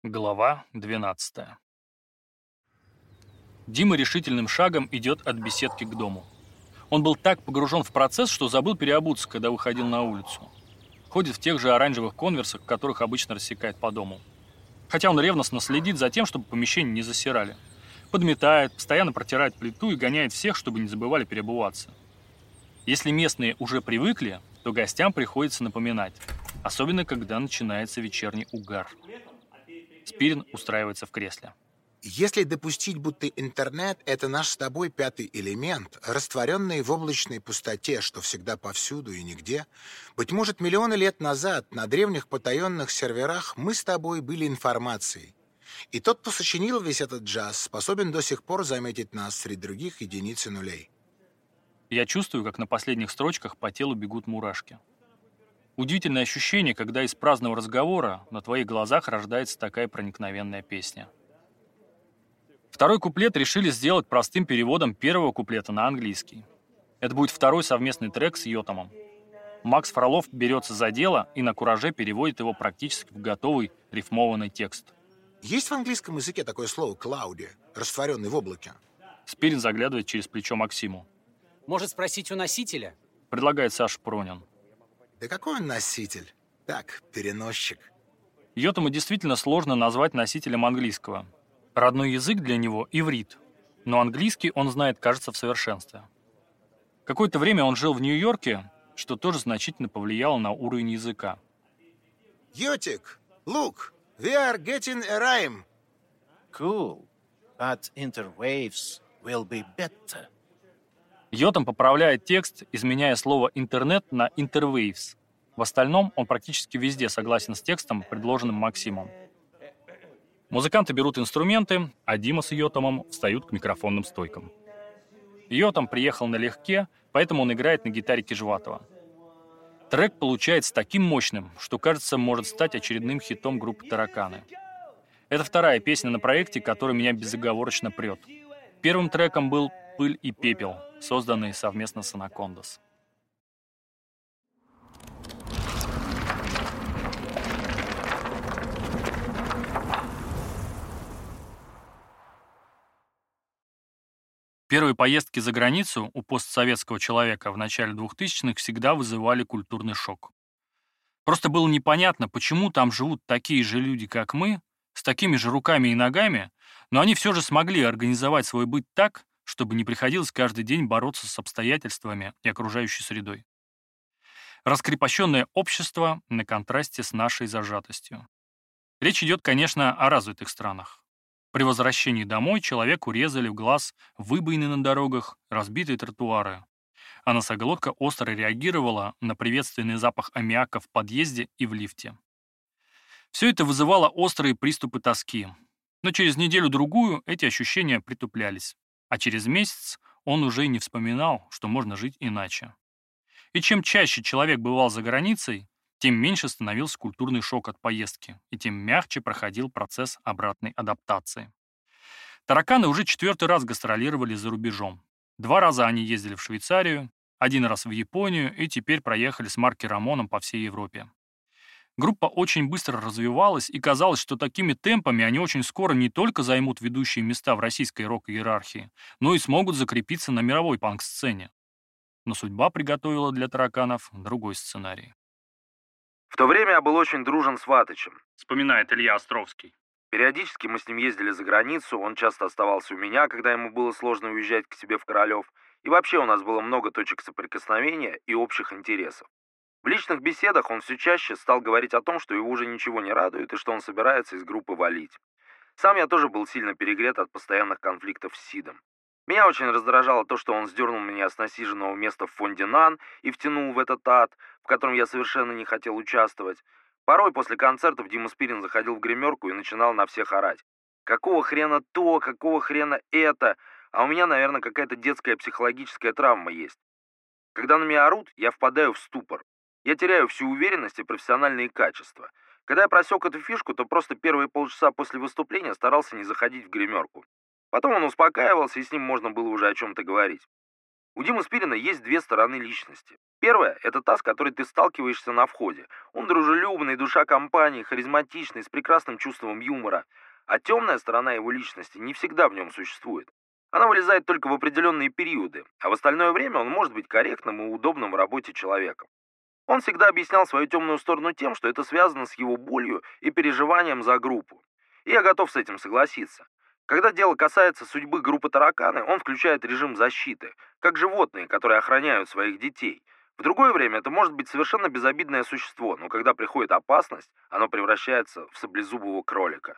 Глава 12. Дима решительным шагом идет от беседки к дому. Он был так погружен в процесс, что забыл переобуться, когда выходил на улицу. Ходит в тех же оранжевых конверсах, которых обычно рассекает по дому. Хотя он ревностно следит за тем, чтобы помещения не засирали. Подметает, постоянно протирает плиту и гоняет всех, чтобы не забывали переобуваться. Если местные уже привыкли, то гостям приходится напоминать. Особенно, когда начинается вечерний угар. Спирин устраивается в кресле. Если допустить, будто интернет — это наш с тобой пятый элемент, растворенный в облачной пустоте, что всегда повсюду и нигде, быть может, миллионы лет назад на древних потаенных серверах мы с тобой были информацией. И тот, кто сочинил весь этот джаз, способен до сих пор заметить нас среди других единиц и нулей. Я чувствую, как на последних строчках по телу бегут мурашки. Удивительное ощущение, когда из праздного разговора на твоих глазах рождается такая проникновенная песня. Второй куплет решили сделать простым переводом первого куплета на английский. Это будет второй совместный трек с Йотомом. Макс Фролов берется за дело и на кураже переводит его практически в готовый рифмованный текст. Есть в английском языке такое слово «cloudy», растворенный в облаке? Спирин заглядывает через плечо Максиму. Может спросить у носителя? Предлагает Саша Пронин. Да какой он носитель? Так, переносчик. Йотому действительно сложно назвать носителем английского. Родной язык для него — иврит, но английский он знает, кажется, в совершенстве. Какое-то время он жил в Нью-Йорке, что тоже значительно повлияло на уровень языка. Йотик, look, we are getting a rhyme. Cool, but interwaves will be better. Йотом поправляет текст, изменяя слово «интернет» на «interwaves». В остальном он практически везде согласен с текстом, предложенным Максимом. Музыканты берут инструменты, а Дима с Йотомом встают к микрофонным стойкам. Йотом приехал налегке, поэтому он играет на гитаре Кижватова. Трек получается таким мощным, что, кажется, может стать очередным хитом группы «Тараканы». Это вторая песня на проекте, которая меня безоговорочно прет. Первым треком был «Пыль и пепел», созданный совместно с «Анакондас». Первые поездки за границу у постсоветского человека в начале 2000-х всегда вызывали культурный шок. Просто было непонятно, почему там живут такие же люди, как мы, с такими же руками и ногами, но они все же смогли организовать свой быт так, чтобы не приходилось каждый день бороться с обстоятельствами и окружающей средой. Раскрепощенное общество на контрасте с нашей зажатостью. Речь идет, конечно, о развитых странах. При возвращении домой человеку резали в глаз выбоины на дорогах, разбитые тротуары, а носоглотка остро реагировала на приветственный запах аммиака в подъезде и в лифте. Все это вызывало острые приступы тоски, но через неделю-другую эти ощущения притуплялись, а через месяц он уже и не вспоминал, что можно жить иначе. И чем чаще человек бывал за границей, тем меньше становился культурный шок от поездки, и тем мягче проходил процесс обратной адаптации. Тараканы уже 4-й раз гастролировали за рубежом. 2 раза они ездили в Швейцарию, 1 раз в Японию и теперь проехали с Марки Рамоном по всей Европе. Группа очень быстро развивалась, и казалось, что такими темпами они очень скоро не только займут ведущие места в российской рок-иерархии, но и смогут закрепиться на мировой панк-сцене. Но судьба приготовила для тараканов другой сценарий. В то время я был очень дружен с Ватычем. Вспоминает Илья Островский. Периодически мы с ним ездили за границу, он часто оставался у меня, когда ему было сложно уезжать к себе в Королев. И вообще у нас было много точек соприкосновения и общих интересов. В личных беседах он все чаще стал говорить о том, что его уже ничего не радует и что он собирается из группы валить. Сам я тоже был сильно перегрет от постоянных конфликтов с Сидом. Меня очень раздражало то, что он сдернул меня с насиженного места в фонде НАН и втянул в этот ад, в котором я совершенно не хотел участвовать. Порой после концертов Дима Спирин заходил в гримерку и начинал на всех орать. Какого хрена то, какого хрена это? А у меня, наверное, какая-то детская психологическая травма есть. Когда на меня орут, я впадаю в ступор. Я теряю всю уверенность и профессиональные качества. Когда я просек эту фишку, то просто первые полчаса после выступления старался не заходить в гримерку. Потом он успокаивался, и с ним можно было уже о чем-то говорить. У Димы Спирина есть две стороны личности. Первая — это та, с которой ты сталкиваешься на входе. Он дружелюбный, душа компании, харизматичный, с прекрасным чувством юмора. А темная сторона его личности не всегда в нем существует. Она вылезает только в определенные периоды, а в остальное время он может быть корректным и удобным в работе человеком. Он всегда объяснял свою темную сторону тем, что это связано с его болью и переживанием за группу. И я готов с этим согласиться. Когда дело касается судьбы группы «Тараканы», он включает режим защиты, как животные, которые охраняют своих детей. В другое время это может быть совершенно безобидное существо, но когда приходит опасность, оно превращается в саблезубого кролика.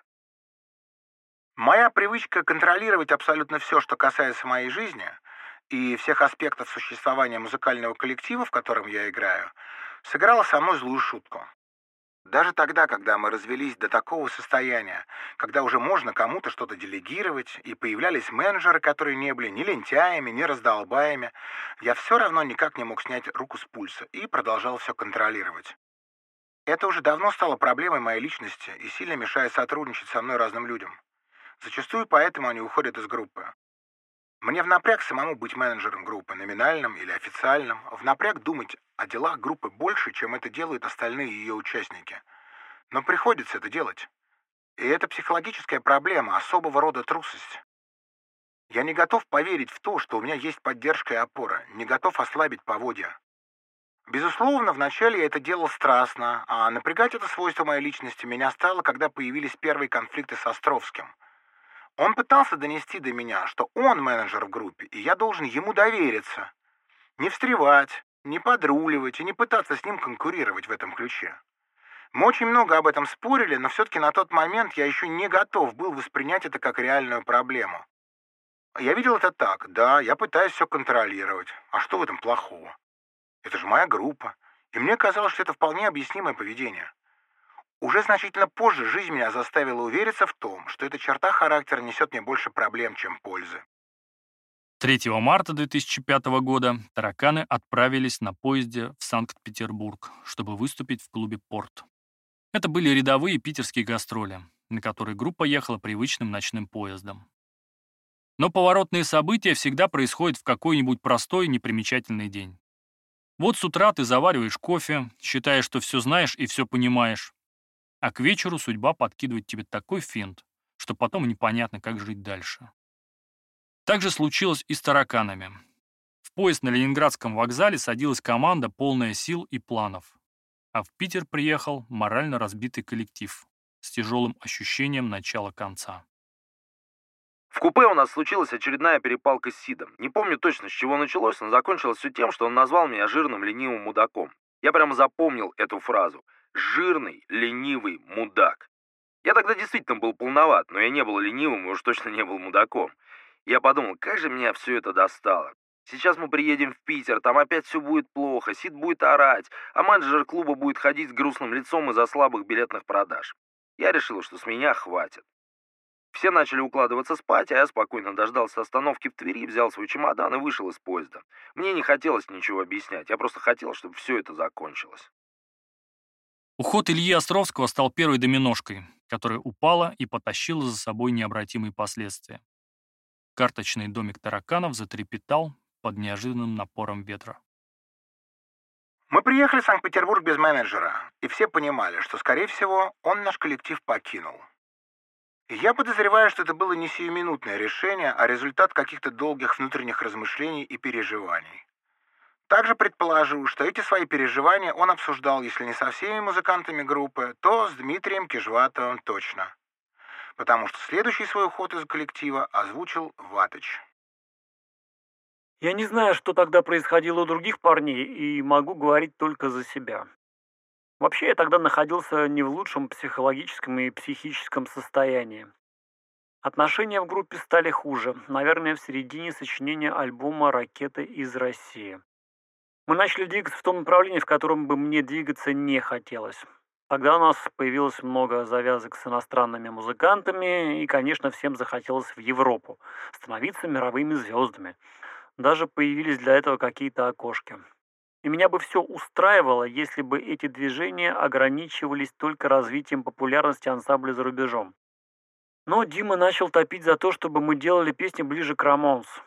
Моя привычка контролировать абсолютно все, что касается моей жизни, и всех аспектов существования музыкального коллектива, в котором я играю, сыграла со мной злую шутку. Даже тогда, когда мы развелись до такого состояния, когда уже можно кому-то что-то делегировать, и появлялись менеджеры, которые не были ни лентяями, ни раздолбаями, я все равно никак не мог снять руку с пульса и продолжал все контролировать. Это уже давно стало проблемой моей личности и сильно мешает сотрудничать со мной разным людям. Зачастую поэтому они уходят из группы. Мне в напряг самому быть менеджером группы, номинальным или официальным, в напряг думать о делах группы больше, чем это делают остальные ее участники. Но приходится это делать. И это психологическая проблема, особого рода трусость. Я не готов поверить в то, что у меня есть поддержка и опора, не готов ослабить поводья. Безусловно, вначале я это делал страстно, а напрягать это свойство моей личности меня стало, когда появились первые конфликты с Островским. Он пытался донести до меня, что он менеджер в группе, и я должен ему довериться. Не встревать, не подруливать и не пытаться с ним конкурировать в этом ключе. Мы очень много об этом спорили, но все-таки на тот момент я еще не готов был воспринять это как реальную проблему. Я видел это так: да, я пытаюсь все контролировать. А что в этом плохого? Это же моя группа, и мне казалось, что это вполне объяснимое поведение. Уже значительно позже жизнь меня заставила увериться в том, что эта черта характера несет мне больше проблем, чем пользы. 3 марта 2005 года «Тараканы» отправились на поезде в Санкт-Петербург, чтобы выступить в клубе «Порт». Это были рядовые питерские гастроли, на которые группа ехала привычным ночным поездом. Но поворотные события всегда происходят в какой-нибудь простой, непримечательный день. Вот с утра ты завариваешь кофе, считаешь, что все знаешь и все понимаешь, а к вечеру судьба подкидывает тебе такой финт, что потом непонятно, как жить дальше. Так же случилось и с «Тараканами». В поезд на Ленинградском вокзале садилась команда, полная сил и планов. А в Питер приехал морально разбитый коллектив с тяжелым ощущением начала-конца. В купе у нас случилась очередная перепалка с Сидом. Не помню точно, с чего началось, но закончилось все тем, что он назвал меня жирным, ленивым мудаком. Я прямо запомнил эту фразу. Жирный, ленивый мудак. Я тогда действительно был полноват, но я не был ленивым и уж точно не был мудаком. Я подумал, как же меня все это достало. Сейчас мы приедем в Питер, там опять все будет плохо, Сид будет орать, а менеджер клуба будет ходить с грустным лицом из-за слабых билетных продаж. Я решил, что с меня хватит. Все начали укладываться спать, а я спокойно дождался остановки в Твери, взял свой чемодан и вышел из поезда. Мне не хотелось ничего объяснять, я просто хотел, чтобы все это закончилось. Уход Ильи Островского стал первой доминошкой, которая упала и потащила за собой необратимые последствия. Карточный домик «Тараканов» затрепетал под неожиданным напором ветра. Мы приехали в Санкт-Петербург без менеджера, и все понимали, что, скорее всего, он наш коллектив покинул. И я подозреваю, что это было не сиюминутное решение, а результат каких-то долгих внутренних размышлений и переживаний. Также предположу, что эти свои переживания он обсуждал, если не со всеми музыкантами группы, то с Дмитрием Кижватовым точно. Потому что следующий свой уход из коллектива озвучил Ватыч. Я не знаю, что тогда происходило у других парней, и могу говорить только за себя. Вообще, я тогда находился не в лучшем психологическом и психическом состоянии. Отношения в группе стали хуже, наверное, в середине сочинения альбома «Ракеты из России». Мы начали двигаться в том направлении, в котором бы мне двигаться не хотелось. Тогда у нас появилось много завязок с иностранными музыкантами, и, конечно, всем захотелось в Европу, становиться мировыми звездами. Даже появились для этого какие-то окошки. И меня бы все устраивало, если бы эти движения ограничивались только развитием популярности ансамбля за рубежом. Но Дима начал топить за то, чтобы мы делали песни ближе к Рамонс.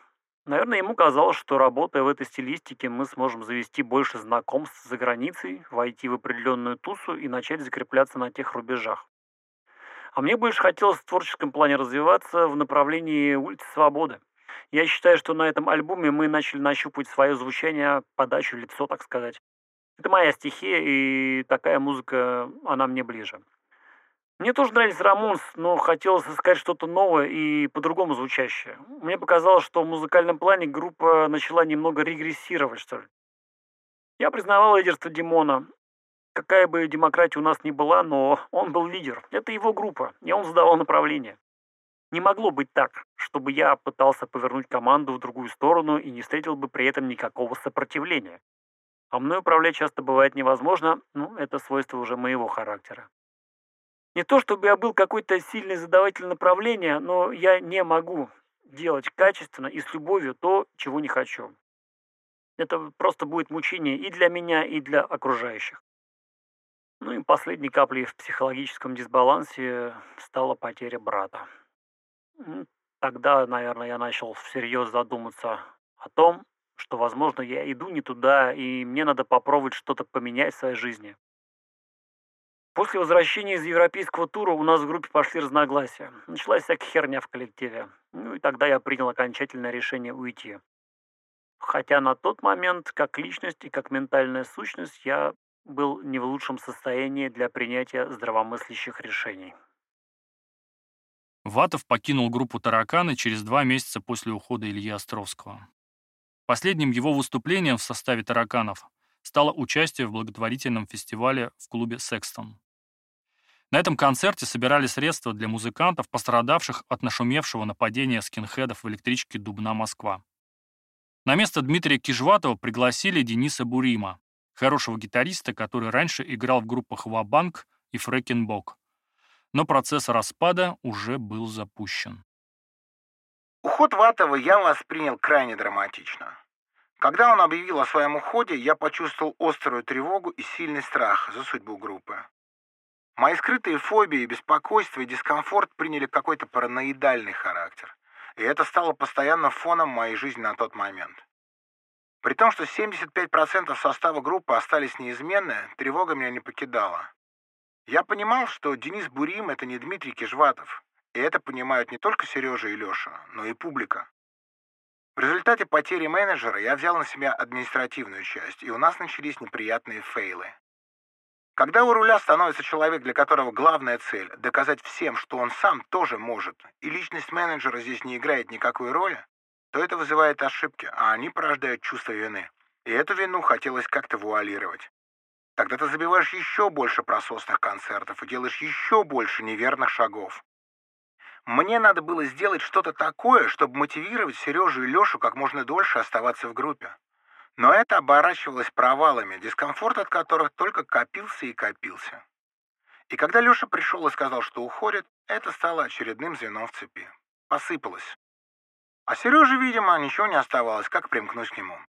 Наверное, ему казалось, что работая в этой стилистике, мы сможем завести больше знакомств за границей, войти в определенную тусу и начать закрепляться на тех рубежах. А мне больше хотелось в творческом плане развиваться в направлении улицы Свободы. Я считаю, что на этом альбоме мы начали нащупывать свое звучание, подачу, лицо, так сказать. Это моя стихия, и такая музыка, она мне ближе. Мне тоже нравились Рамонс, но хотелось искать что-то новое и по-другому звучащее. Мне показалось, что в музыкальном плане группа начала немного регрессировать, что ли. Я признавал лидерство Димона. Какая бы демократия у нас ни была, но он был лидер. Это его группа, и он задавал направление. Не могло быть так, чтобы я пытался повернуть команду в другую сторону и не встретил бы при этом никакого сопротивления. А мной управлять часто бывает невозможно, это свойство уже моего характера. Не то чтобы я был какой-то сильный задаватель направления, но я не могу делать качественно и с любовью то, чего не хочу. Это просто будет мучение и для меня, и для окружающих. Ну и последней каплей в психологическом дисбалансе стала потеря брата. Тогда, наверное, я начал всерьез задуматься о том, что, возможно, я иду не туда, и мне надо попробовать что-то поменять в своей жизни. После возвращения из европейского тура у нас в группе пошли разногласия. Началась всякая херня в коллективе. И тогда я принял окончательное решение уйти. Хотя на тот момент, как личность и как ментальная сущность, я был не в лучшем состоянии для принятия здравомыслящих решений. Ватов покинул группу «Тараканы» через 2 месяца после ухода Ильи Островского. Последним его выступлением в составе «Тараканов» стало участие в благотворительном фестивале в клубе «Секстон». На этом концерте собирали средства для музыкантов, пострадавших от нашумевшего нападения скинхедов в электричке Дубна-Москва. На место Дмитрия Кижватова пригласили Дениса Бурима, хорошего гитариста, который раньше играл в группах «Ва-банк» и «Фрэкенбок». Но процесс распада уже был запущен. Уход Ватова я воспринял крайне драматично. Когда он объявил о своем уходе, я почувствовал острую тревогу и сильный страх за судьбу группы. Мои скрытые фобии, беспокойство и дискомфорт приняли какой-то параноидальный характер, и это стало постоянным фоном моей жизни на тот момент. При том, что 75% состава группы остались неизменны, тревога меня не покидала. Я понимал, что Денис Бурим — это не Дмитрий Кижватов, и это понимают не только Сережа и Леша, но и публика. В результате потери менеджера я взял на себя административную часть, и у нас начались неприятные фейлы. Когда у руля становится человек, для которого главная цель – доказать всем, что он сам тоже может, и личность менеджера здесь не играет никакой роли, то это вызывает ошибки, а они порождают чувство вины. И эту вину хотелось как-то вуалировать. Тогда ты забиваешь еще больше прососных концертов и делаешь еще больше неверных шагов. Мне надо было сделать что-то такое, чтобы мотивировать Сережу и Лешу как можно дольше оставаться в группе. Но это оборачивалось провалами, дискомфорт от которых только копился и копился. И когда Леша пришел и сказал, что уходит, это стало очередным звеном в цепи. Посыпалось. А Сереже, видимо, ничего не оставалось, как примкнуть к нему.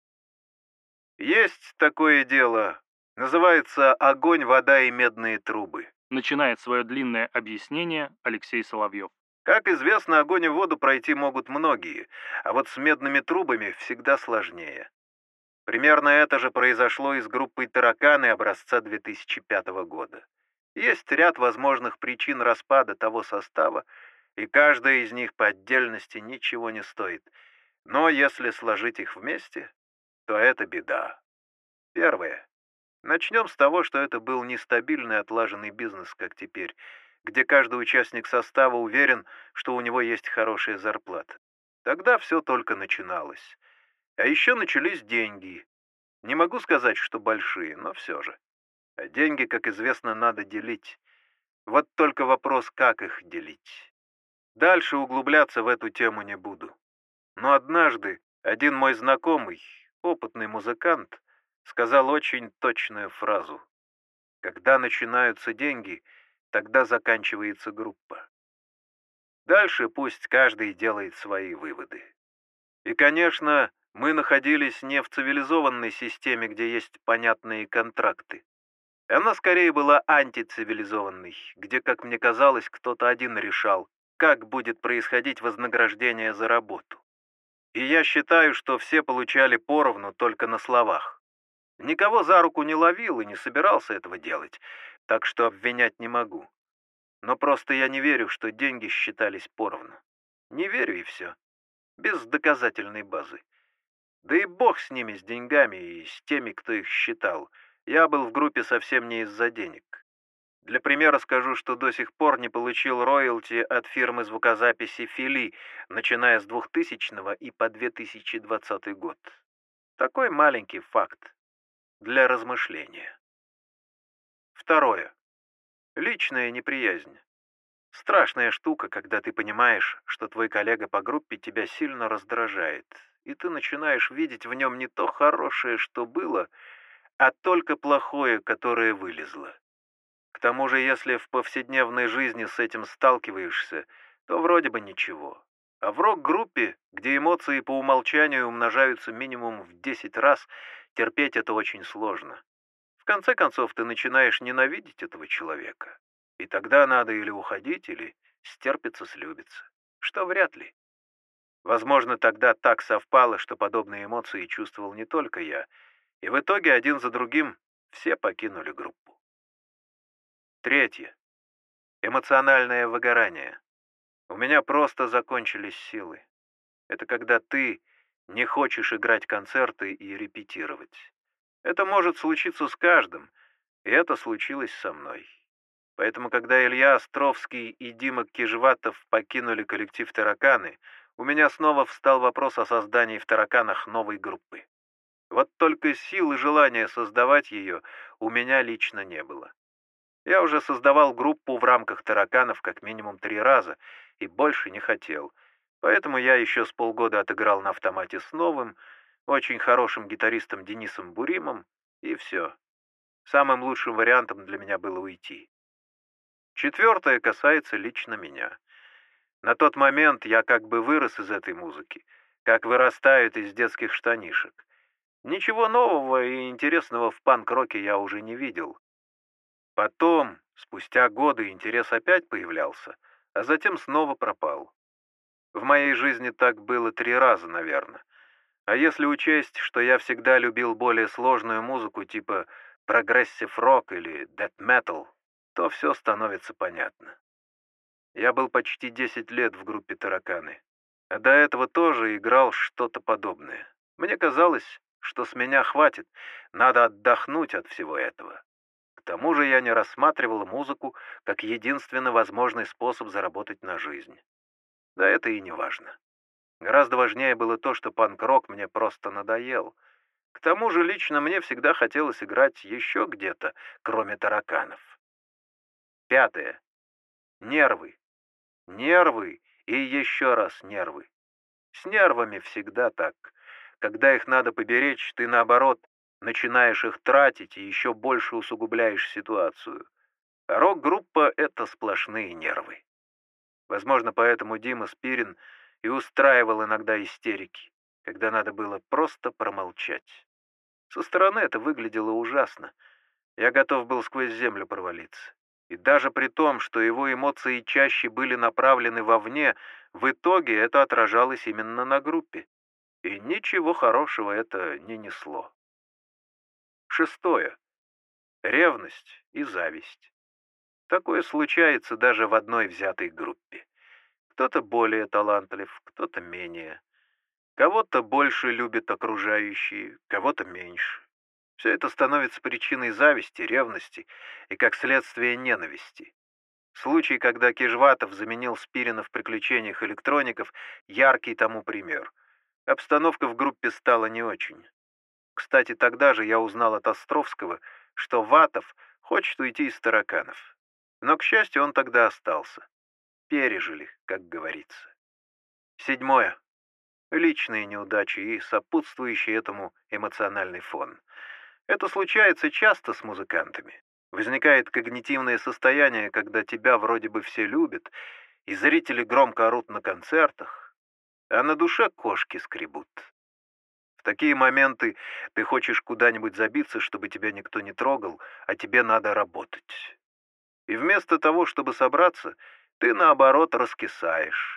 Есть такое дело. Называется «Огонь, вода и медные трубы». Начинает свое длинное объяснение Алексей Соловьев. Как известно, огонь и воду пройти могут многие, а вот с медными трубами всегда сложнее. Примерно это же произошло и с группой «Тараканы» образца 2005 года. Есть ряд возможных причин распада того состава, и каждая из них по отдельности ничего не стоит. Но если сложить их вместе, то это беда. Первое. Начнем с того, что это был нестабильный отлаженный бизнес, как теперь, где каждый участник состава уверен, что у него есть хорошая зарплата. Тогда все только начиналось. А еще начались деньги. Не могу сказать, что большие, но все же. А деньги, как известно, надо делить. Вот только вопрос, как их делить. Дальше углубляться в эту тему не буду. Но однажды один мой знакомый, опытный музыкант, сказал очень точную фразу. Когда начинаются деньги, тогда заканчивается группа. Дальше пусть каждый делает свои выводы. И, конечно, мы находились не в цивилизованной системе, где есть понятные контракты. Она скорее была антицивилизованной, где, как мне казалось, кто-то один решал, как будет происходить вознаграждение за работу. И я считаю, что все получали поровну только на словах. Никого за руку не ловил и не собирался этого делать, так что обвинять не могу. Но просто я не верю, что деньги считались поровну. Не верю и все. Без доказательной базы. Да и бог с ними, с деньгами и с теми, кто их считал. Я был в группе совсем не из-за денег. Для примера скажу, что до сих пор не получил роялти от фирмы звукозаписи «Фили», начиная с 2000 и по 2020 год. Такой маленький факт для размышления. Второе. Личная неприязнь. Страшная штука, когда ты понимаешь, что твой коллега по группе тебя сильно раздражает, и ты начинаешь видеть в нем не то хорошее, что было, а только плохое, которое вылезло. К тому же, если в повседневной жизни с этим сталкиваешься, то вроде бы ничего. А в рок-группе, где эмоции по умолчанию умножаются минимум в 10 раз, терпеть это очень сложно. В конце концов, ты начинаешь ненавидеть этого человека. И тогда надо или уходить, или стерпится-слюбится. Что вряд ли. Возможно, тогда так совпало, что подобные эмоции чувствовал не только я, и в итоге один за другим все покинули группу. Третье. Эмоциональное выгорание. У меня просто закончились силы. Это когда ты не хочешь играть концерты и репетировать. Это может случиться с каждым, и это случилось со мной. Поэтому, когда Илья Островский и Дима Кижеватов покинули коллектив «Тараканы», у меня снова встал вопрос о создании в «Тараканах» новой группы. Вот только сил и желания создавать ее у меня лично не было. Я уже создавал группу в рамках «Тараканов» как минимум 3 раза и больше не хотел. Поэтому я еще с полгода отыграл на автомате с новым, очень хорошим гитаристом Денисом Буримом, и все. Самым лучшим вариантом для меня было уйти. Четвертое касается лично меня. На тот момент я как бы вырос из этой музыки, как вырастают из детских штанишек. Ничего нового и интересного в панк-роке я уже не видел. Потом, спустя годы, интерес опять появлялся, а затем снова пропал. В моей жизни так было 3 раза, наверное. А если учесть, что я всегда любил более сложную музыку типа прогрессив-рок или дэт-метал, то все становится понятно. Я был почти 10 лет в группе «Тараканы», а до этого тоже играл что-то подобное. Мне казалось, что с меня хватит, надо отдохнуть от всего этого. К тому же я не рассматривал музыку как единственно возможный способ заработать на жизнь. Да это и не важно. Гораздо важнее было то, что панк-рок мне просто надоел. К тому же лично мне всегда хотелось играть еще где-то, кроме «Тараканов». Пятое. Нервы. Нервы и еще раз нервы. С нервами всегда так. Когда их надо поберечь, ты наоборот начинаешь их тратить и еще больше усугубляешь ситуацию. А рок-группа — это сплошные нервы. Возможно, поэтому Дима Спирин и устраивал иногда истерики, когда надо было просто промолчать. Со стороны это выглядело ужасно. Я готов был сквозь землю провалиться. И даже при том, что его эмоции чаще были направлены вовне, в итоге это отражалось именно на группе. И ничего хорошего это не несло. Шестое. Ревность и зависть. Такое случается даже в одной взятой группе. Кто-то более талантлив, кто-то менее. Кого-то больше любят окружающие, кого-то меньше. Все это становится причиной зависти, ревности и, как следствие, ненависти. Случай, когда Кижеватов заменил Спирина в «Приключениях электроников», яркий тому пример. Обстановка в группе стала не очень. Кстати, тогда же я узнал от Островского, что Ватов хочет уйти из «Тараканов». Но, к счастью, он тогда остался. Пережили, как говорится. Седьмое. Личные неудачи и сопутствующий этому эмоциональный фон. Это случается часто с музыкантами. Возникает когнитивное состояние, когда тебя вроде бы все любят, и зрители громко орут на концертах, а на душе кошки скребут. В такие моменты ты хочешь куда-нибудь забиться, чтобы тебя никто не трогал, а тебе надо работать. И вместо того, чтобы собраться, ты, наоборот, раскисаешь.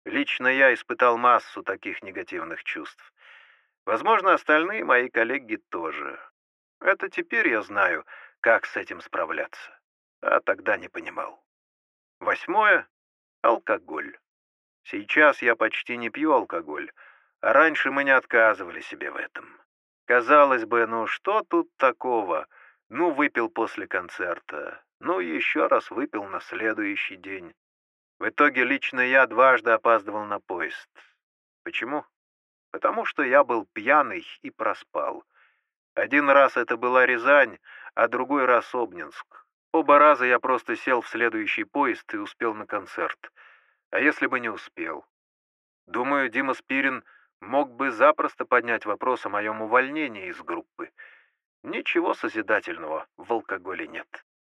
Лично я испытал массу таких негативных чувств. Возможно, остальные мои коллеги тоже. Это теперь я знаю, как с этим справляться. А тогда не понимал. 8. Алкоголь. Сейчас я почти не пью алкоголь, а раньше мы не отказывали себе в этом. Казалось бы, ну что тут такого? Ну, выпил после концерта, ну, еще раз выпил на следующий день. В итоге лично я дважды опаздывал на поезд. Почему? Потому что я был пьяный и проспал. Один раз это была Рязань, а другой раз Обнинск. Оба раза я просто сел в следующий поезд и успел на концерт. А если бы не успел? Думаю, Дима Спирин мог бы запросто поднять вопрос о моем увольнении из группы. Ничего созидательного в алкоголе нет.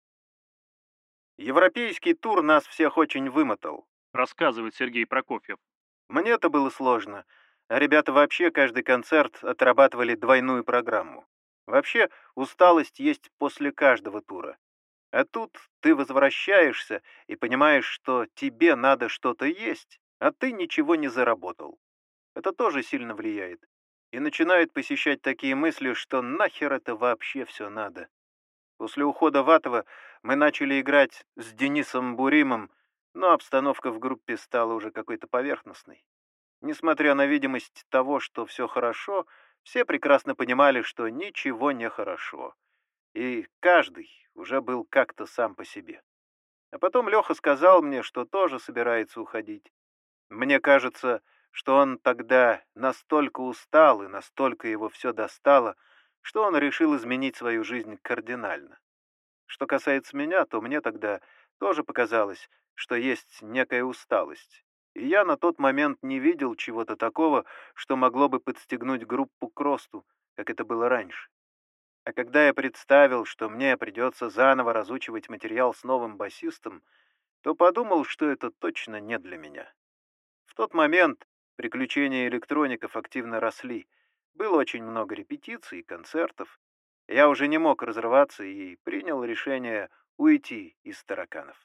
Европейский тур нас всех очень вымотал. Рассказывает Сергей Прокофьев. Мне-то было сложно. А ребята вообще каждый концерт отрабатывали двойную программу. Вообще, усталость есть после каждого тура. А тут ты возвращаешься и понимаешь, что тебе надо что-то есть, а ты ничего не заработал. Это тоже сильно влияет. И начинают посещать такие мысли, что нахер это вообще все надо. После ухода Ватова мы начали играть с Денисом Буримом, но обстановка в группе стала уже какой-то поверхностной. Несмотря на видимость того, что все хорошо, все прекрасно понимали, что ничего не хорошо. И каждый уже был как-то сам по себе. А потом Леха сказал мне, что тоже собирается уходить. Мне кажется, что он тогда настолько устал и настолько его все достало, что он решил изменить свою жизнь кардинально. Что касается меня, то мне тогда тоже показалось, что есть некая усталость. И я на тот момент не видел чего-то такого, что могло бы подстегнуть группу к росту, как это было раньше. А когда я представил, что мне придется заново разучивать материал с новым басистом, то подумал, что это точно не для меня. В тот момент приключения электроников активно росли. Было очень много репетиций и концертов. Я уже не мог разрываться и принял решение уйти из «Тараканов».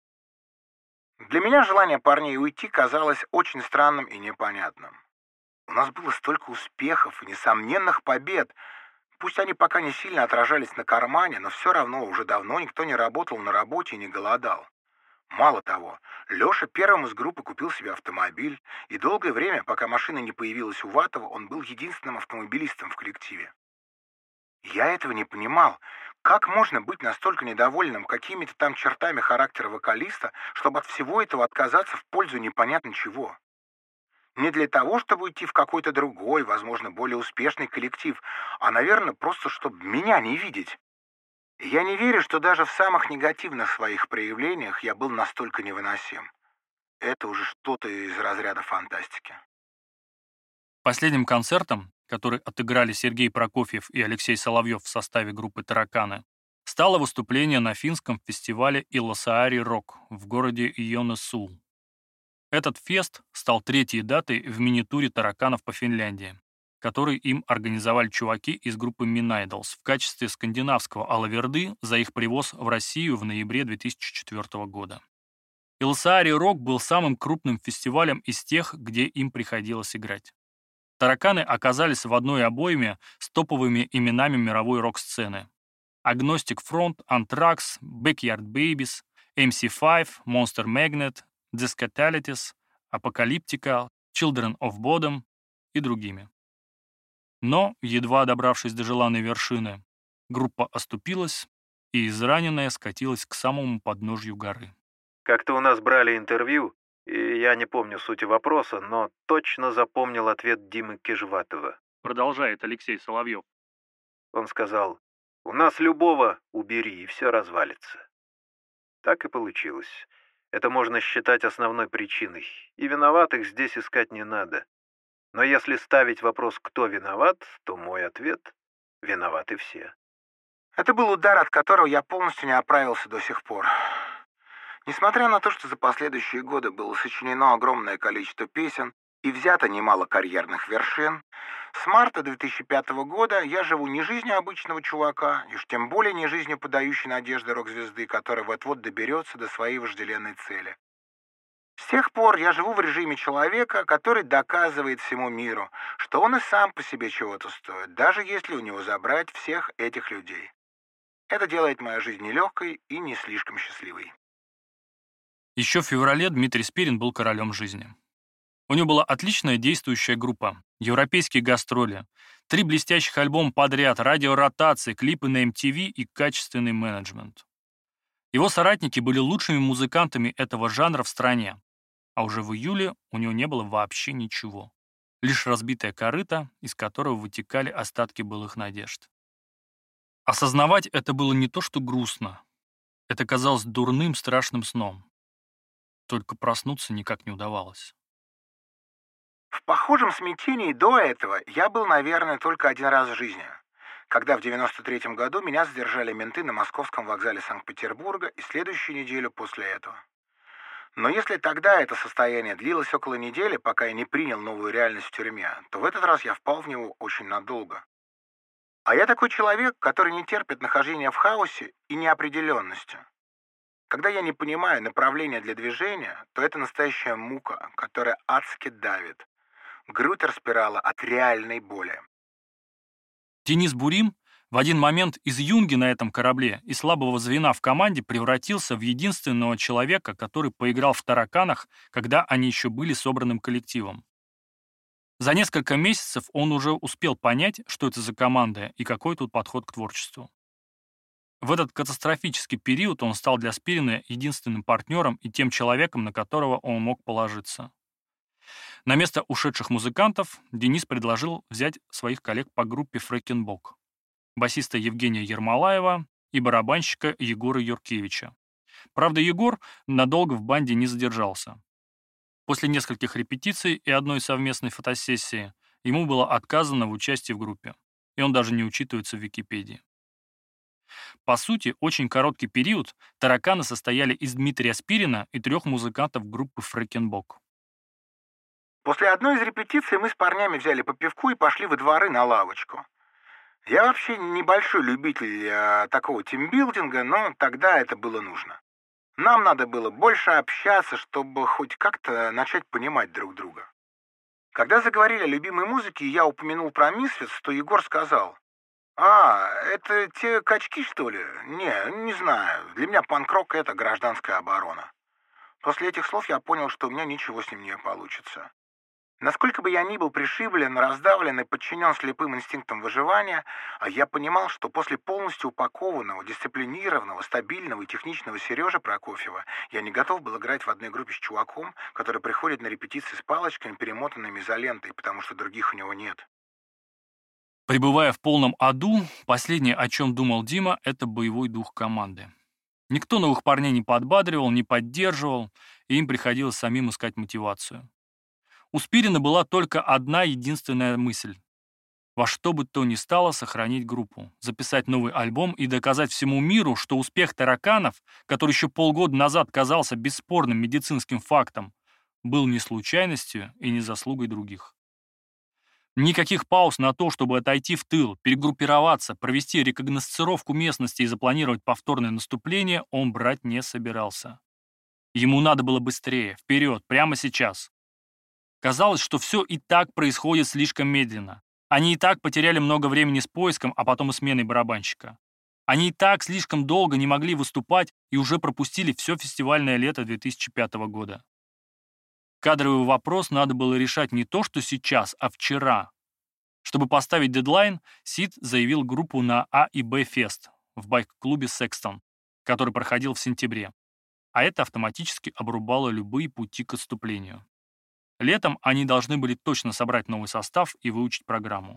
Для меня желание парней уйти казалось очень странным и непонятным. У нас было столько успехов и несомненных побед. Пусть они пока не сильно отражались на кармане, но все равно уже давно никто не работал на работе и не голодал. Мало того, Леша первым из группы купил себе автомобиль, и долгое время, пока машина не появилась у Ватова, он был единственным автомобилистом в коллективе. Я этого не понимал. Как можно быть настолько недовольным какими-то там чертами характера вокалиста, чтобы от всего этого отказаться в пользу непонятно чего? Не для того, чтобы уйти в какой-то другой, возможно, более успешный коллектив, а, наверное, просто чтобы меня не видеть. И я не верю, что даже в самых негативных своих проявлениях я был настолько невыносим. Это уже что-то из разряда фантастики. Последним концертом, который отыграли Сергей Прокофьев и Алексей Соловьев в составе группы «Тараканы», стало выступление на финском фестивале Илосаари Рок в городе Йонесул. Этот фест стал третьей датой в мини-туре «Тараканов» по Финляндии, который им организовали чуваки из группы Mean Idols в качестве скандинавского алаверды за их привоз в Россию в ноябре 2004 года. Илосаари Рок был самым крупным фестивалем из тех, где им приходилось играть. «Тараканы» оказались в одной обойме с топовыми именами мировой рок-сцены: Agnostic Front, Anthrax, Backyard Babies, MC5, Monster Magnet, The Scatalities, Apocalyptica, Children of Bodom и другими. Но, едва добравшись до желанной вершины, группа оступилась, и израненная скатилась к самому подножью горы. Как-то у нас брали интервью, и я не помню сути вопроса, но точно запомнил ответ Димы Кижватова. Продолжает Алексей Соловьев. Он сказал: «У нас любого убери, и все развалится». Так и получилось. Это можно считать основной причиной, и виноватых здесь искать не надо. Но если ставить вопрос, кто виноват, то мой ответ — виноваты все. Это был удар, от которого я полностью не оправился до сих пор. Несмотря на то, что за последующие годы было сочинено огромное количество песен и взято немало карьерных вершин, с марта 2005 года я живу не жизнью обычного чувака, и уж тем более не жизнью подающей надежды рок-звезды, которая вот-вот доберется до своей вожделенной цели. С тех пор я живу в режиме человека, который доказывает всему миру, что он и сам по себе чего-то стоит, даже если у него забрать всех этих людей. Это делает мою жизнь нелегкой и не слишком счастливой. Еще в феврале Дмитрий Спирин был королем жизни. У него была отличная действующая группа, европейские гастроли, 3 блестящих альбома подряд, радиоротации, клипы на MTV и качественный менеджмент. Его соратники были лучшими музыкантами этого жанра в стране, а уже в июле у него не было вообще ничего. Лишь разбитое корыто, из которого вытекали остатки былых надежд. Осознавать это было не то что грустно, это казалось дурным страшным сном. Только проснуться никак не удавалось. В похожем смятении до этого я был, наверное, только один раз в жизни, когда в 93-м году меня задержали менты на московском вокзале Санкт-Петербурга и следующую неделю после этого. Но если тогда это состояние длилось около недели, пока я не принял новую реальность в тюрьме, то в этот раз я впал в него очень надолго. А я такой человек, который не терпит нахождения в хаосе и неопределенности. Когда я не понимаю направления для движения, то это настоящая мука, которая адски давит. Грудь распирала от реальной боли. Денис Бурим в один момент из юнги на этом корабле и слабого звена в команде превратился в единственного человека, который поиграл в «Тараканах», когда они еще были собранным коллективом. За несколько месяцев он уже успел понять, что это за команда и какой тут подход к творчеству. В этот катастрофический период он стал для Спирина единственным партнером и тем человеком, на которого он мог положиться. На место ушедших музыкантов Денис предложил взять своих коллег по группе «Фрэкенбок», басиста Евгения Ермолаева и барабанщика Егора Юркевича. Правда, Егор надолго в банде не задержался. После нескольких репетиций и одной совместной фотосессии ему было отказано в участии в группе, и он даже не учитывается в Википедии. По сути, очень короткий период «Тараканы» состояли из Дмитрия Спирина и 3 музыкантов группы «Фрэкенбок». После одной из репетиций мы с парнями взяли по пивку и пошли во дворы на лавочку. Я вообще небольшой любитель такого тимбилдинга, но тогда это было нужно. Нам надо было больше общаться, чтобы хоть как-то начать понимать друг друга. Когда заговорили о любимой музыке, и я упомянул про Мисфитс, то Егор сказал: «А, это те качки, что ли? Не знаю. Для меня панк-рок — это гражданская оборона». После этих слов я понял, что у меня ничего с ним не получится. Насколько бы я ни был пришиблен, раздавлен и подчинен слепым инстинктам выживания, а я понимал, что после полностью упакованного, дисциплинированного, стабильного и техничного Сережи Прокофьева я не готов был играть в одной группе с чуваком, который приходит на репетиции с палочками, перемотанными изолентой, потому что других у него нет. Пребывая в полном аду, последнее, о чем думал Дима, это боевой дух команды. Никто новых парней не подбадривал, не поддерживал, и им приходилось самим искать мотивацию. У Спирина была только одна единственная мысль. Во что бы то ни стало сохранить группу, записать новый альбом и доказать всему миру, что успех «Тараканов», который еще полгода назад казался бесспорным медицинским фактом, был не случайностью и не заслугой других. Никаких пауз на то, чтобы отойти в тыл, перегруппироваться, провести рекогносцировку местности и запланировать повторное наступление, он брать не собирался. Ему надо было быстрее, вперед, прямо сейчас. Казалось, что все и так происходит слишком медленно. Они и так потеряли много времени с поиском, а потом и сменой барабанщика. Они и так слишком долго не могли выступать и уже пропустили все фестивальное лето 2005 года. Кадровый вопрос надо было решать не то, что сейчас, а вчера. Чтобы поставить дедлайн, Сид заявил группу на А и Б фест в байк-клубе «Секстон», который проходил в сентябре. А это автоматически обрубало любые пути к отступлению. Летом они должны были точно собрать новый состав и выучить программу.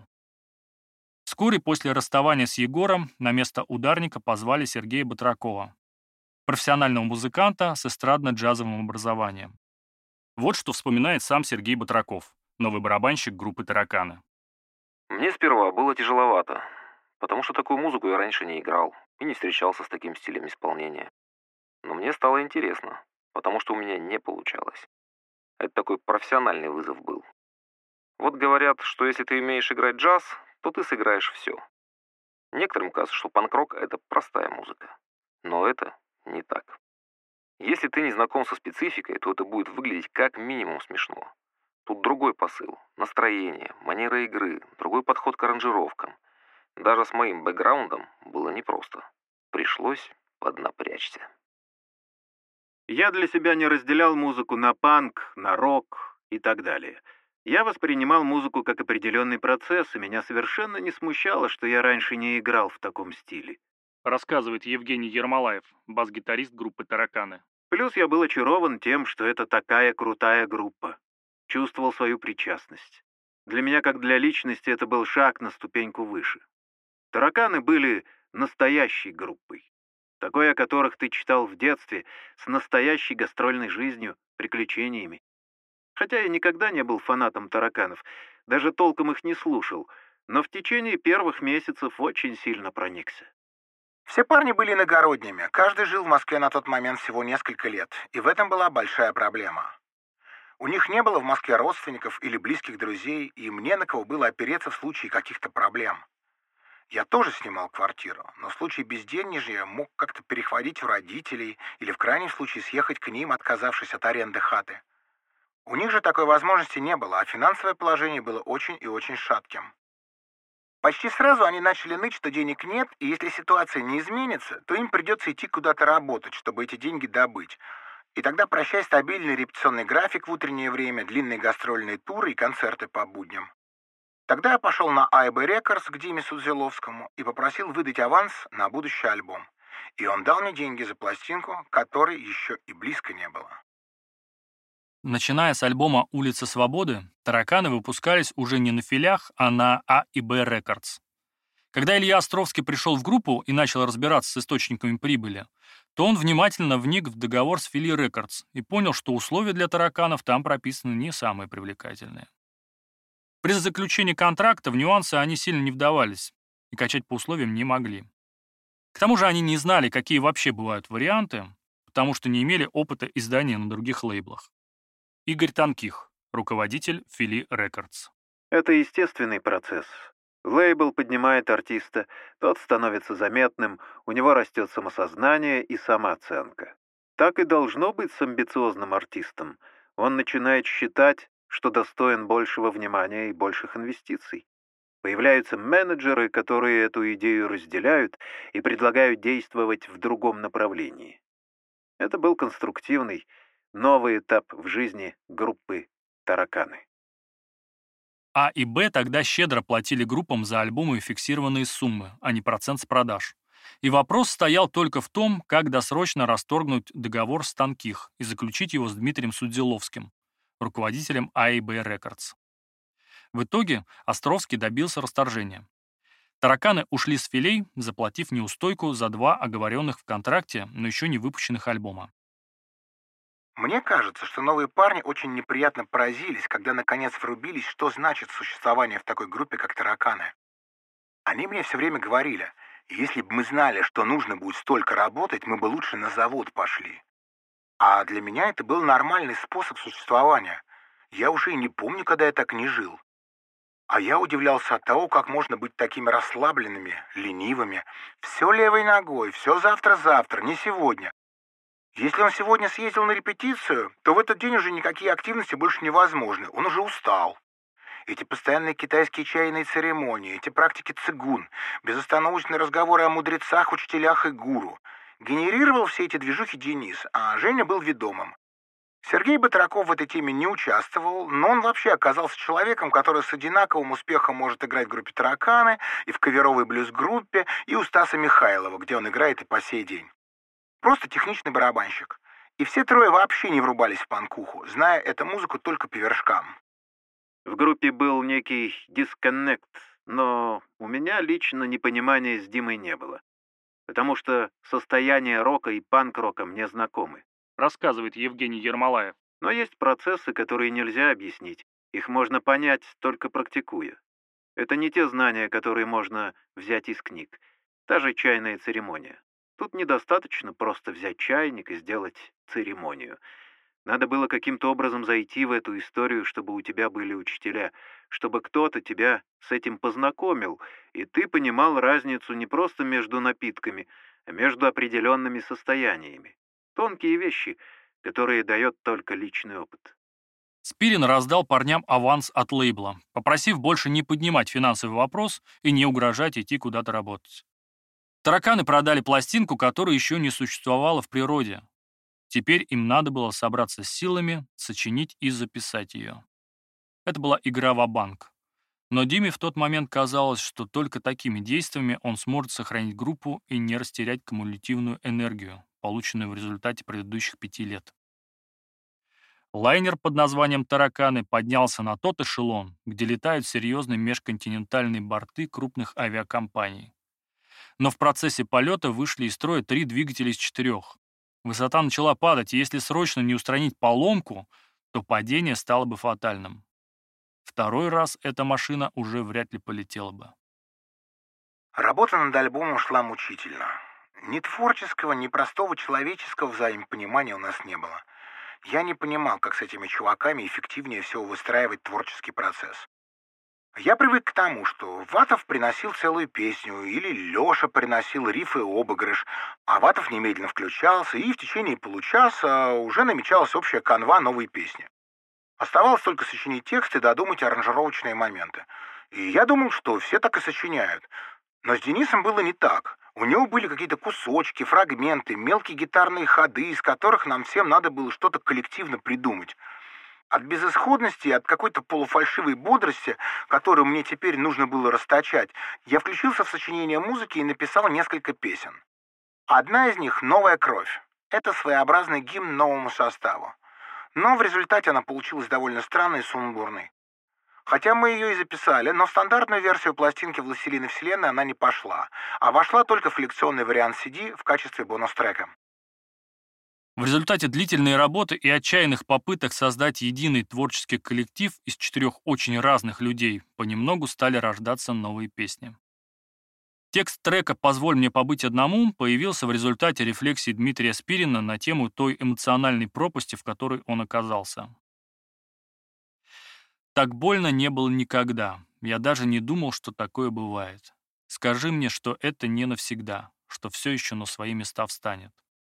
Вскоре после расставания с Егором на место ударника позвали Сергея Батракова, профессионального музыканта с эстрадно-джазовым образованием. Вот что вспоминает сам Сергей Батраков, новый барабанщик группы «Тараканы». Мне сперва было тяжеловато, потому что такую музыку я раньше не играл и не встречался с таким стилем исполнения. Но мне стало интересно, потому что у меня не получалось. Это такой профессиональный вызов был. Вот говорят, что если ты умеешь играть джаз, то ты сыграешь все. Некоторым кажется, что панк-рок — это простая музыка. Но это не так. Если ты не знаком со спецификой, то это будет выглядеть как минимум смешно. Тут другой посыл, настроение, манера игры, другой подход к аранжировкам. Даже с моим бэкграундом было непросто. Пришлось поднапрячься. Я для себя не разделял музыку на панк, на рок и так далее. Я воспринимал музыку как определенный процесс, и меня совершенно не смущало, что я раньше не играл в таком стиле. Рассказывает Евгений Ермолаев, бас-гитарист группы «Тараканы». Плюс я был очарован тем, что это такая крутая группа. Чувствовал свою причастность. Для меня, как для личности, это был шаг на ступеньку выше. «Тараканы» были настоящей группой. Такой, о которых ты читал в детстве, с настоящей гастрольной жизнью, приключениями. Хотя я никогда не был фанатом «Тараканов», даже толком их не слушал, но в течение первых месяцев очень сильно проникся. Все парни были иногородними, каждый жил в Москве на тот момент всего несколько лет, и в этом была большая проблема. У них не было в Москве родственников или близких друзей, и им не на кого было опереться в случае каких-то проблем. Я тоже снимал квартиру, но в случае безденежья мог как-то перехватить у родителей или в крайнем случае съехать к ним, отказавшись от аренды хаты. У них же такой возможности не было, а финансовое положение было очень и очень шатким. Почти сразу они начали ныть, что денег нет, и если ситуация не изменится, то им придется идти куда-то работать, чтобы эти деньги добыть. И тогда прощай стабильный репетиционный график в утреннее время, длинные гастрольные туры и концерты по будням. Тогда я пошел на A&B Records к Диме Судзиловскому и попросил выдать аванс на будущий альбом. И он дал мне деньги за пластинку, которой еще и близко не было. Начиная с альбома «Улица Свободы», «Тараканы» выпускались уже не на филях, а на A&B Records. Когда Илья Островский пришел в группу и начал разбираться с источниками прибыли, то он внимательно вник в договор с Фили Records и понял, что условия для «Тараканов» там прописаны не самые привлекательные. При заключении контракта в нюансы они сильно не вдавались и качать по условиям не могли. К тому же они не знали, какие вообще бывают варианты, потому что не имели опыта издания на других лейблах. Игорь Тонких, руководитель Фили Records. Это естественный процесс. Лейбл поднимает артиста, тот становится заметным, у него растет самосознание и самооценка. Так и должно быть с амбициозным артистом. Он начинает считать, что достоин большего внимания и больших инвестиций. Появляются менеджеры, которые эту идею разделяют и предлагают действовать в другом направлении. Это был конструктивный, новый этап в жизни группы «Тараканы». А и Б тогда щедро платили группам за альбомы фиксированные суммы, а не процент с продаж. И вопрос стоял только в том, как досрочно расторгнуть договор с Тонких и заключить его с Дмитрием Судзиловским, руководителем A&B Records. В итоге Островский добился расторжения. Тараканы ушли с Филей, заплатив неустойку за 2 оговоренных в контракте, но еще не выпущенных альбома. Мне кажется, что новые парни очень неприятно поразились, когда наконец врубились, что значит существование в такой группе, как «Тараканы». Они мне все время говорили, если бы мы знали, что нужно будет столько работать, мы бы лучше на завод пошли. А для меня это был нормальный способ существования. Я уже и не помню, когда я так не жил. А я удивлялся от того, как можно быть такими расслабленными, ленивыми. Все левой ногой, все завтра-завтра, не сегодня. Если он сегодня съездил на репетицию, то в этот день уже никакие активности больше невозможны. Он уже устал. Эти постоянные китайские чайные церемонии, эти практики цигун, безостановочные разговоры о мудрецах, учителях и гуру. Генерировал все эти движухи Денис, а Женя был ведомым. Сергей Батраков в этой теме не участвовал, но он вообще оказался человеком, который с одинаковым успехом может играть в группе «Тараканы», и в каверовой блюз-группе, и у Стаса Михайлова, где он играет и по сей день. Просто техничный барабанщик. И все трое вообще не врубались в панкуху, зная эту музыку только по вершкам. В группе был некий дисконнект, но у меня лично непонимания с Димой не было. Потому что состояние рока и панк-рока мне знакомы. Рассказывает Евгений Ермолаев. Но есть процессы, которые нельзя объяснить. Их можно понять, только практикуя. Это не те знания, которые можно взять из книг. Та же чайная церемония. Тут недостаточно просто взять чайник и сделать церемонию. Надо было каким-то образом зайти в эту историю, чтобы у тебя были учителя, чтобы кто-то тебя с этим познакомил, и ты понимал разницу не просто между напитками, а между определенными состояниями. Тонкие вещи, которые дает только личный опыт. Спирин раздал парням аванс от лейбла, попросив больше не поднимать финансовый вопрос и не угрожать идти куда-то работать. Тараканы продали пластинку, которая еще не существовала в природе. Теперь им надо было собраться с силами, сочинить и записать ее. Это была игра ва-банк. Но Диме в тот момент казалось, что только такими действиями он сможет сохранить группу и не растерять кумулятивную энергию, полученную в результате предыдущих 5 лет. Лайнер под названием «Тараканы» поднялся на тот эшелон, где летают серьезные межконтинентальные борты крупных авиакомпаний. Но в процессе полета вышли из строя 3 двигателя из 4. Высота начала падать, и если срочно не устранить поломку, то падение стало бы фатальным. Второй раз эта машина уже вряд ли полетела бы. Работа над альбомом шла мучительно. Ни творческого, ни простого человеческого взаимопонимания у нас не было. Я не понимал, как с этими чуваками эффективнее всего выстраивать творческий процесс. Я привык к тому, что Ватов приносил целую песню, или Леша приносил риф и обыгрыш, а Ватов немедленно включался, и в течение получаса уже намечалась общая канва новой песни. Оставалось только сочинить текст и додумать аранжировочные моменты. И я думал, что все так и сочиняют. Но с Денисом было не так. У него были какие-то кусочки, фрагменты, мелкие гитарные ходы, из которых нам всем надо было что-то коллективно придумать. От безысходности и от какой-то полуфальшивой бодрости, которую мне теперь нужно было расточать, я включился в сочинение музыки и написал несколько песен. Одна из них — «Новая кровь». Это своеобразный гимн новому составу. Но в результате она получилась довольно странной и сумбурной. Хотя мы ее и записали, но в стандартную версию пластинки «Властелины Вселенной» она не пошла, а вошла только в коллекционный вариант CD в качестве бонус-трека. В результате длительной работы и отчаянных попыток создать единый творческий коллектив из 4 очень разных людей понемногу стали рождаться новые песни. Текст трека «Позволь мне побыть одному» появился в результате рефлексии Дмитрия Спирина на тему той эмоциональной пропасти, в которой он оказался. «Так больно не было никогда. Я даже не думал, что такое бывает. Скажи мне, что это не навсегда, что все еще на свои места встанет».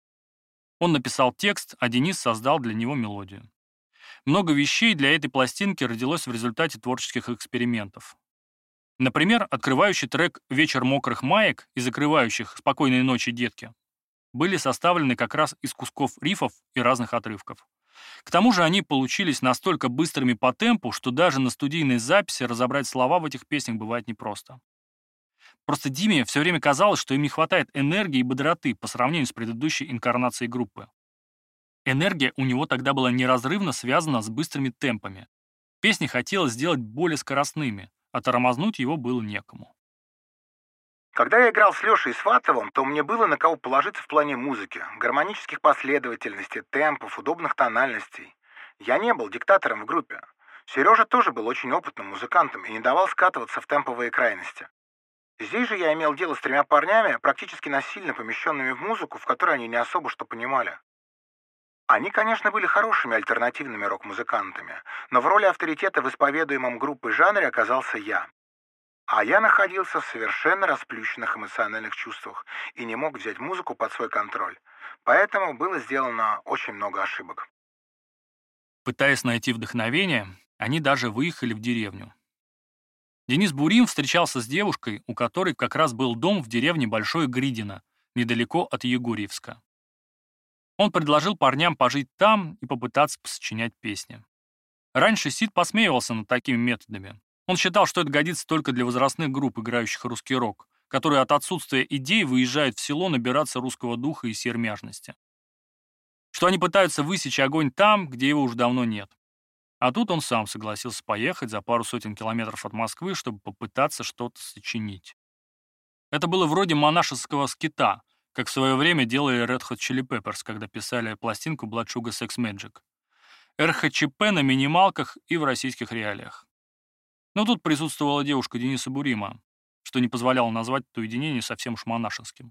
Он написал текст, а Денис создал для него мелодию. Много вещей для этой пластинки родилось в результате творческих экспериментов. Например, открывающий трек «Вечер мокрых маек» и закрывающих «Спокойной ночи, детки» были составлены как раз из кусков рифов и разных отрывков. К тому же они получились настолько быстрыми по темпу, что даже на студийной записи разобрать слова в этих песнях бывает непросто. Просто Диме все время казалось, что им не хватает энергии и бодроты по сравнению с предыдущей инкарнацией группы. Энергия у него тогда была неразрывно связана с быстрыми темпами. Песни хотелось сделать более скоростными, а тормознуть его было некому. Когда я играл с Лешей и с Ватовым, то мне было на кого положиться в плане музыки, гармонических последовательностей, темпов, удобных тональностей. Я не был диктатором в группе. Сережа тоже был очень опытным музыкантом и не давал скатываться в темповые крайности. Здесь же я имел дело с 3 парнями, практически насильно помещенными в музыку, в которой они не особо что понимали. Они, конечно, были хорошими альтернативными рок-музыкантами, но в роли авторитета в исповедуемом группой жанре оказался я. А я находился в совершенно расплющенных эмоциональных чувствах и не мог взять музыку под свой контроль. Поэтому было сделано очень много ошибок. Пытаясь найти вдохновение, они даже выехали в деревню. Денис Бурим встречался с девушкой, у которой как раз был дом в деревне Большое Гридино, недалеко от Егорьевска. Он предложил парням пожить там и попытаться посочинять песни. Раньше Сид посмеивался над такими методами. Он считал, что это годится только для возрастных групп, играющих русский рок, которые от отсутствия идей выезжают в село набираться русского духа и сермяжности. Что они пытаются высечь огонь там, где его уже давно нет. А тут он сам согласился поехать за пару сотен километров от Москвы, чтобы попытаться что-то сочинить. Это было вроде монашеского скита, как в свое время делали Red Hot Chili Peppers, когда писали пластинку Blood Sugar Sex Magic. РХЧП на минималках и в российских реалиях. Но тут присутствовала девушка Дениса Бурима, что не позволяло назвать это уединение совсем уж монашеским.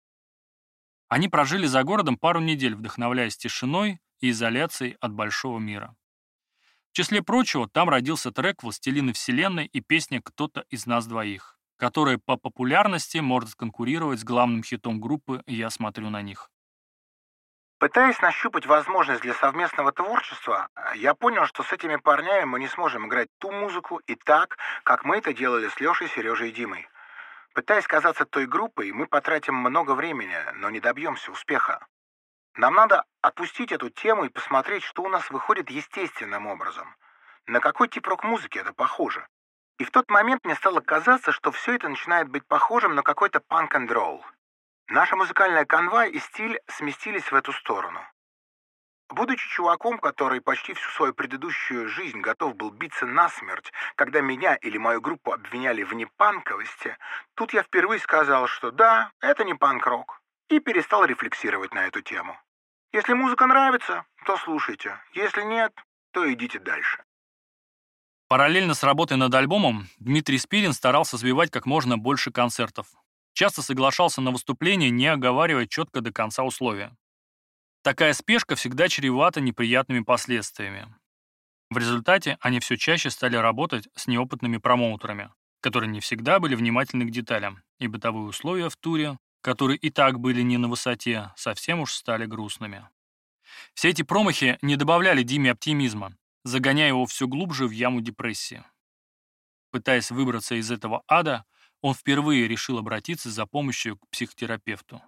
Они прожили за городом пару недель, вдохновляясь тишиной и изоляцией от большого мира. В числе прочего, там родился трек «Властелины Вселенной» и песня «Кто-то из нас двоих», которая по популярности может конкурировать с главным хитом группы «Я смотрю на них». Пытаясь нащупать возможность для совместного творчества, я понял, что с этими парнями мы не сможем играть ту музыку и так, как мы это делали с Лешей, Сережей и Димой. Пытаясь казаться той группой, мы потратим много времени, но не добьемся успеха. Нам надо отпустить эту тему и посмотреть, что у нас выходит естественным образом. На какой тип рок-музыки это похоже. И в тот момент мне стало казаться, что все это начинает быть похожим на какой-то панк-энд-ролл. Наша музыкальная канва и стиль сместились в эту сторону. Будучи чуваком, который почти всю свою предыдущую жизнь готов был биться насмерть, когда меня или мою группу обвиняли в непанковости, тут я впервые сказал, что да, это не панк-рок, и перестал рефлексировать на эту тему. Если музыка нравится, то слушайте, если нет, то идите дальше. Параллельно с работой над альбомом Дмитрий Спирин старался сбивать как можно больше концертов. Часто соглашался на выступления, не оговаривая четко до конца условия. Такая спешка всегда чревата неприятными последствиями. В результате они все чаще стали работать с неопытными промоутерами, которые не всегда были внимательны к деталям, и бытовые условия в туре, которые и так были не на высоте, совсем уж стали грустными. Все эти промахи не добавляли Диме оптимизма, загоняя его все глубже в яму депрессии. Пытаясь выбраться из этого ада, он впервые решил обратиться за помощью к психотерапевту.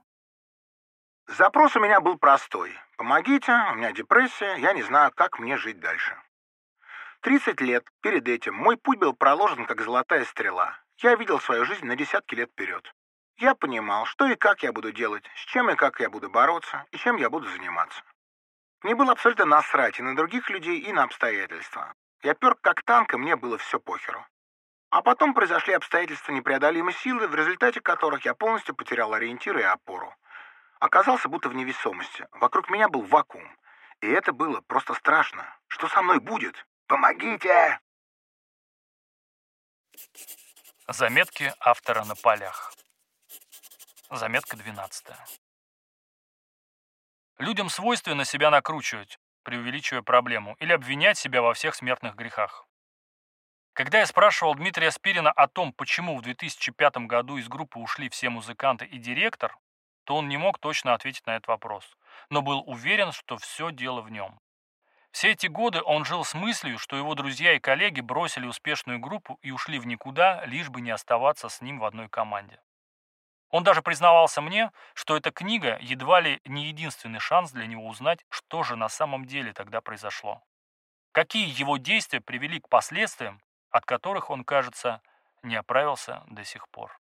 Запрос у меня был простой. Помогите, у меня депрессия, я не знаю, как мне жить дальше. 30 лет перед этим мой путь был проложен как золотая стрела. Я видел свою жизнь на десятки лет вперед. Я понимал, что и как я буду делать, с чем и как я буду бороться, и чем я буду заниматься. Мне было абсолютно насрать и на других людей, и на обстоятельства. Я пер как танк, и мне было все похеру. А потом произошли обстоятельства непреодолимой силы, в результате которых я полностью потерял ориентир и опору. Оказался будто в невесомости. Вокруг меня был вакуум. И это было просто страшно. Что со мной будет? Помогите! Заметки автора на полях. Заметка 12. Людям свойственно себя накручивать, преувеличивая проблему, или обвинять себя во всех смертных грехах. Когда я спрашивал Дмитрия Спирина о том, почему в 2005 году из группы ушли все музыканты и директор, то он не мог точно ответить на этот вопрос, но был уверен, что все дело в нем. Все эти годы он жил с мыслью, что его друзья и коллеги бросили успешную группу и ушли в никуда, лишь бы не оставаться с ним в одной команде. Он даже признавался мне, что эта книга едва ли не единственный шанс для него узнать, что же на самом деле тогда произошло. Какие его действия привели к последствиям, от которых он, кажется, не оправился до сих пор.